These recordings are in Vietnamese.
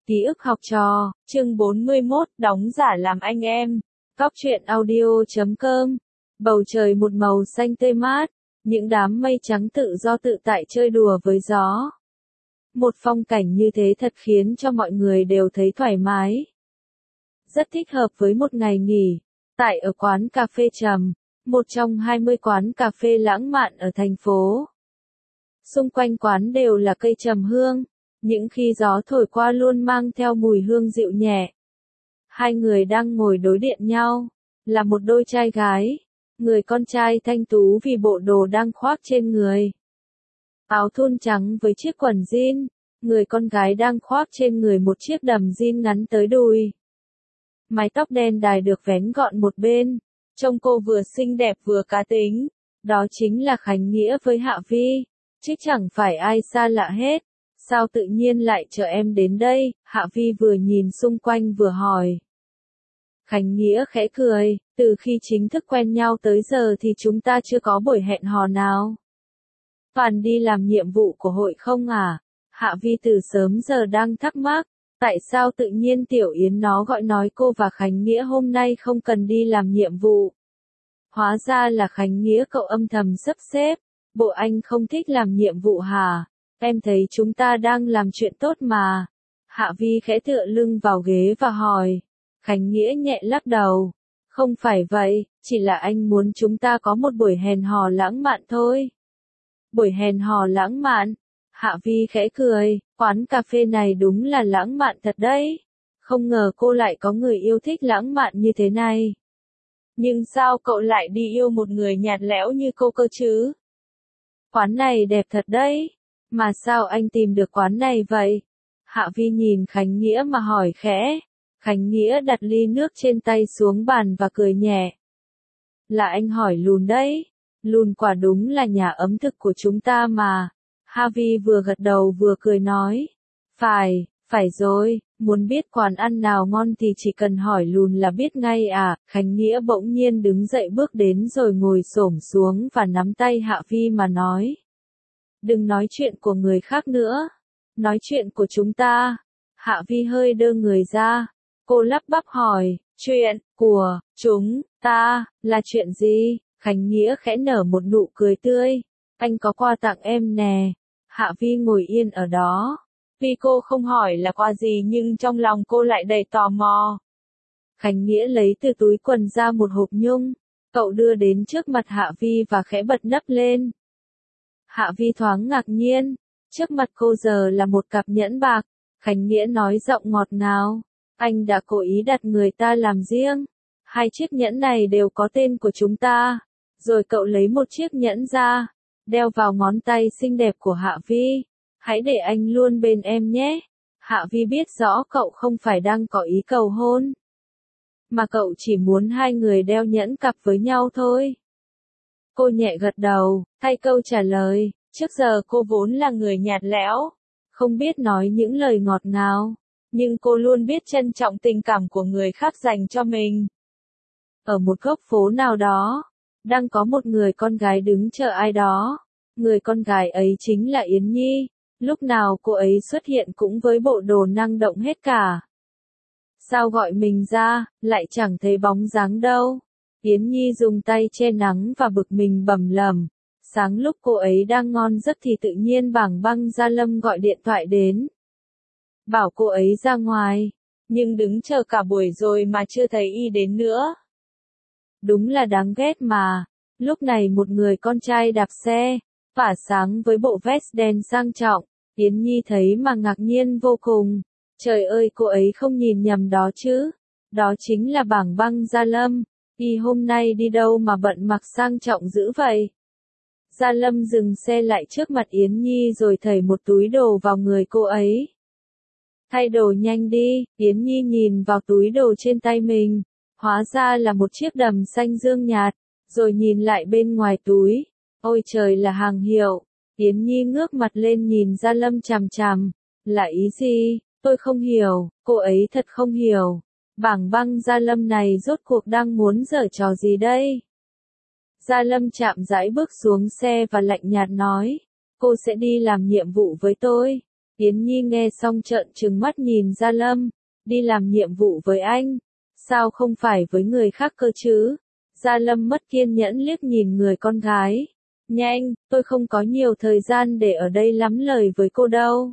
Ký ức học trò, chương 41, đóng giả làm anh em. Góc truyện audio.com. Bầu trời một màu xanh tươi mát, những đám mây trắng tự do tự tại chơi đùa với gió. Một phong cảnh như thế thật khiến cho mọi người đều thấy thoải mái. Rất thích hợp với một ngày nghỉ, tại ở quán cà phê Trầm, một trong 20 quán cà phê lãng mạn ở thành phố. Xung quanh quán đều là cây trầm hương, những khi gió thổi qua luôn mang theo mùi hương dịu nhẹ. Hai người đang ngồi đối diện nhau, là một đôi trai gái. Người con trai thanh tú vì bộ đồ đang khoác trên người. Áo thun trắng với chiếc quần jean, người con gái đang khoác trên người một chiếc đầm jean ngắn tới đùi. Mái tóc đen đài được vén gọn một bên, trông cô vừa xinh đẹp vừa cá tính. Đó chính là Khánh Nghĩa với Hạ Vi, chứ chẳng phải ai xa lạ hết. Sao tự nhiên lại chờ em đến đây? Hạ Vi vừa nhìn xung quanh vừa hỏi. Khánh Nghĩa khẽ cười, từ khi chính thức quen nhau tới giờ thì chúng ta chưa có buổi hẹn hò nào. Toàn đi làm nhiệm vụ của hội không à? Hạ Vi từ sớm giờ đang thắc mắc, tại sao tự nhiên Tiểu Yến nó gọi nói cô và Khánh Nghĩa hôm nay không cần đi làm nhiệm vụ. Hóa ra là Khánh Nghĩa cậu âm thầm sắp xếp, bộ anh không thích làm nhiệm vụ hả? Em thấy chúng ta đang làm chuyện tốt mà. Hạ Vi khẽ tựa lưng vào ghế và hỏi. Khánh Nghĩa nhẹ lắc đầu. Không phải vậy, chỉ là anh muốn chúng ta có một buổi hẹn hò lãng mạn thôi. Buổi hẹn hò lãng mạn? Hạ Vi khẽ cười, quán cà phê này đúng là lãng mạn thật đấy. Không ngờ cô lại có người yêu thích lãng mạn như thế này. Nhưng sao cậu lại đi yêu một người nhạt nhẽo như cô cơ chứ? Quán này đẹp thật đấy. Mà sao anh tìm được quán này vậy? Hạ Vi nhìn Khánh Nghĩa mà hỏi khẽ. Khánh Nghĩa đặt ly nước trên tay xuống bàn và cười nhẹ. Là anh hỏi Lùn đấy. Lùn quả đúng là nhà ấm thực của chúng ta mà. Hạ Vi vừa gật đầu vừa cười nói. Phải rồi, muốn biết quán ăn nào ngon thì chỉ cần hỏi Lùn là biết ngay à. Khánh Nghĩa bỗng nhiên đứng dậy bước đến rồi ngồi xổm xuống và nắm tay Hạ Vi mà nói. Đừng nói chuyện của người khác nữa. Nói chuyện của chúng ta. Hạ Vi hơi đơ người ra. Cô lắp bắp hỏi, chuyện của chúng ta là chuyện gì? Khánh Nghĩa khẽ nở một nụ cười tươi. Anh có quà tặng em nè. Hạ Vi ngồi yên ở đó. Vì cô không hỏi là quà gì nhưng trong lòng cô lại đầy tò mò. Khánh Nghĩa lấy từ túi quần ra một hộp nhung. Cậu đưa đến trước mặt Hạ Vi và khẽ bật nắp lên. Hạ Vi thoáng ngạc nhiên, trước mặt cô giờ là một cặp nhẫn bạc. Khánh Nghĩa nói giọng ngọt ngào, anh đã cố ý đặt người ta làm riêng. Hai chiếc nhẫn này đều có tên của chúng ta. Rồi cậu lấy một chiếc nhẫn ra, đeo vào ngón tay xinh đẹp của Hạ Vi. Hãy để anh luôn bên em nhé. Hạ Vi biết rõ cậu không phải đang có ý cầu hôn, mà cậu chỉ muốn hai người đeo nhẫn cặp với nhau thôi. Cô nhẹ gật đầu, thay câu trả lời, trước giờ cô vốn là người nhạt nhẽo, không biết nói những lời ngọt ngào, nhưng cô luôn biết trân trọng tình cảm của người khác dành cho mình. Ở một góc phố nào đó, đang có một người con gái đứng chờ ai đó. Người con gái ấy chính là Yến Nhi, lúc nào cô ấy xuất hiện cũng với bộ đồ năng động hết cả. Sao gọi mình ra, lại chẳng thấy bóng dáng đâu. Yến Nhi dùng tay che nắng và bực mình bầm lầm. Sáng lúc cô ấy đang ngon giấc thì tự nhiên bảng băng Gia Lâm gọi điện thoại đến. Bảo cô ấy ra ngoài, nhưng đứng chờ cả buổi rồi mà chưa thấy y đến nữa. Đúng là đáng ghét mà. Lúc này một người con trai đạp xe, tỏa sáng với bộ vest đen sang trọng. Yến Nhi thấy mà ngạc nhiên vô cùng. Trời ơi, cô ấy không nhìn nhầm đó chứ. Đó chính là bảng băng Gia Lâm. Y hôm nay đi đâu mà bận mặc sang trọng dữ vậy? Gia Lâm dừng xe lại trước mặt Yến Nhi rồi thảy một túi đồ vào người cô ấy. Thay đồ nhanh đi. Yến Nhi nhìn vào túi đồ trên tay mình. Hóa ra là một chiếc đầm xanh dương nhạt. Rồi nhìn lại bên ngoài túi. Ôi trời, là hàng hiệu. Yến Nhi ngước mặt lên nhìn Gia Lâm chằm chằm. Là ý gì? Tôi không hiểu. Cô ấy thật không hiểu. Bảng băng Gia Lâm này rốt cuộc đang muốn giở trò gì đây? Gia Lâm chạm rãi bước xuống xe và lạnh nhạt nói. Cô sẽ đi làm nhiệm vụ với tôi. Yến Nhi nghe xong trợn trừng mắt nhìn Gia Lâm, đi làm nhiệm vụ với anh, sao không phải với người khác cơ chứ? Gia Lâm mất kiên nhẫn liếc nhìn người con gái. Nhanh, tôi không có nhiều thời gian để ở đây lắm lời với cô đâu.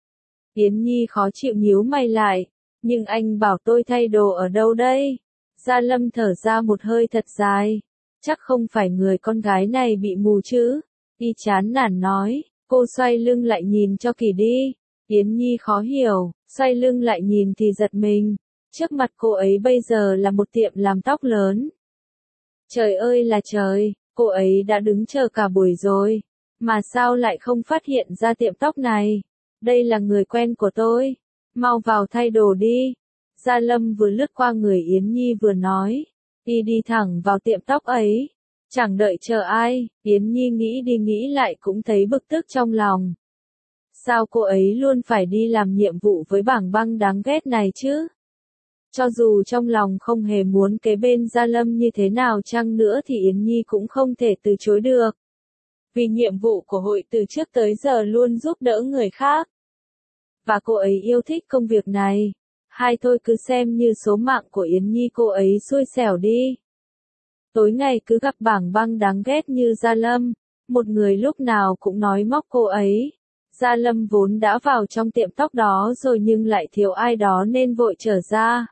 Yến Nhi khó chịu nhíu mày lại, nhưng anh bảo tôi thay đồ ở đâu đây? Gia Lâm thở ra một hơi thật dài, chắc không phải người con gái này bị mù chứ? Y chán nản nói, cô xoay lưng lại nhìn cho kỳ đi. Yến Nhi khó hiểu, xoay lưng lại nhìn thì giật mình, trước mặt cô ấy bây giờ là một tiệm làm tóc lớn. Trời ơi là trời, cô ấy đã đứng chờ cả buổi rồi, mà sao lại không phát hiện ra tiệm tóc này? Đây là người quen của tôi, mau vào thay đồ đi. Gia Lâm vừa lướt qua người Yến Nhi vừa nói, đi thẳng vào tiệm tóc ấy, chẳng đợi chờ ai. Yến Nhi nghĩ đi nghĩ lại cũng thấy bực tức trong lòng. Sao cô ấy luôn phải đi làm nhiệm vụ với bảng băng đáng ghét này chứ? Cho dù trong lòng không hề muốn kế bên Gia Lâm như thế nào chăng nữa thì Yến Nhi cũng không thể từ chối được. Vì nhiệm vụ của hội từ trước tới giờ luôn giúp đỡ người khác. Và cô ấy yêu thích công việc này. Hay thôi cứ xem như số mạng của Yến Nhi cô ấy xui xẻo đi. Tối ngày cứ gặp bảng băng đáng ghét như Gia Lâm, một người lúc nào cũng nói móc cô ấy. Gia Lâm vốn đã vào trong tiệm tóc đó rồi nhưng lại thiếu ai đó nên vội trở ra.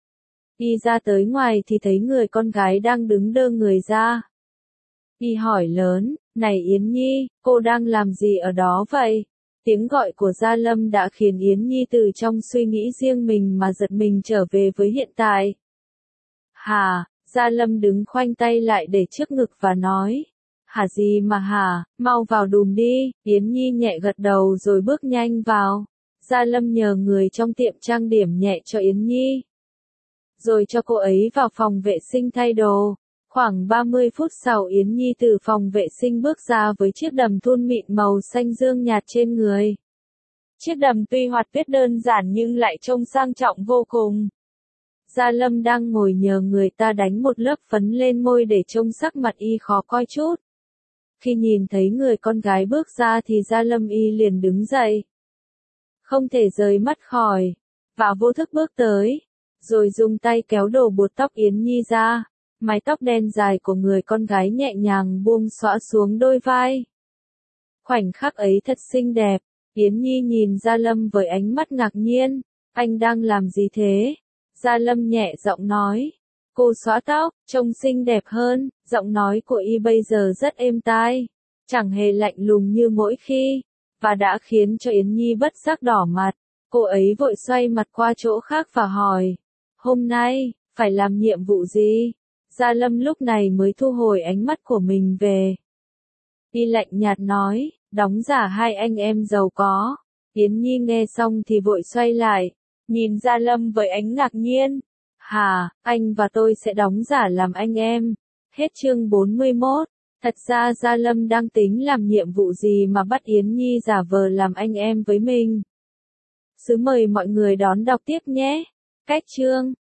Y ra tới ngoài thì thấy người con gái đang đứng đơ người ra. Y hỏi lớn, này Yến Nhi, cô đang làm gì ở đó vậy? Tiếng gọi của Gia Lâm đã khiến Yến Nhi từ trong suy nghĩ riêng mình mà giật mình trở về với hiện tại. Hả? Gia Lâm đứng khoanh tay lại để trước ngực và nói. Hả gì mà hả, mau vào đùm đi. Yến Nhi nhẹ gật đầu rồi bước nhanh vào. Gia Lâm nhờ người trong tiệm trang điểm nhẹ cho Yến Nhi, rồi cho cô ấy vào phòng vệ sinh thay đồ. Khoảng 30 phút sau Yến Nhi từ phòng vệ sinh bước ra với chiếc đầm thun mịn màu xanh dương nhạt trên người. Chiếc đầm tuy họa tiết đơn giản nhưng lại trông sang trọng vô cùng. Gia Lâm đang ngồi nhờ người ta đánh một lớp phấn lên môi để trông sắc mặt y khó coi chút. Khi nhìn thấy người con gái bước ra thì Gia Lâm y liền đứng dậy. Không thể rời mắt khỏi, và vô thức bước tới, rồi dùng tay kéo đồ buộc tóc Yến Nhi ra. Mái tóc đen dài của người con gái nhẹ nhàng buông xõa xuống đôi vai. Khoảnh khắc ấy thật xinh đẹp. Yến Nhi nhìn Gia Lâm với ánh mắt ngạc nhiên. Anh đang làm gì thế? Gia Lâm nhẹ giọng nói. Cô xõa tóc, trông xinh đẹp hơn. Giọng nói của y bây giờ rất êm tai, chẳng hề lạnh lùng như mỗi khi, và đã khiến cho Yến Nhi bất giác đỏ mặt. Cô ấy vội xoay mặt qua chỗ khác và hỏi. Hôm nay, phải làm nhiệm vụ gì? Gia Lâm lúc này mới thu hồi ánh mắt của mình về. Y lạnh nhạt nói, đóng giả hai anh em giàu có. Yến Nhi nghe xong thì vội xoay lại, nhìn Gia Lâm với ánh ngạc nhiên. Hả, anh và tôi sẽ đóng giả làm anh em. Hết chương 41. Thật ra Gia Lâm đang tính làm nhiệm vụ gì mà bắt Yến Nhi giả vờ làm anh em với mình. Mời mọi người đón đọc tiếp nhé. Cách chương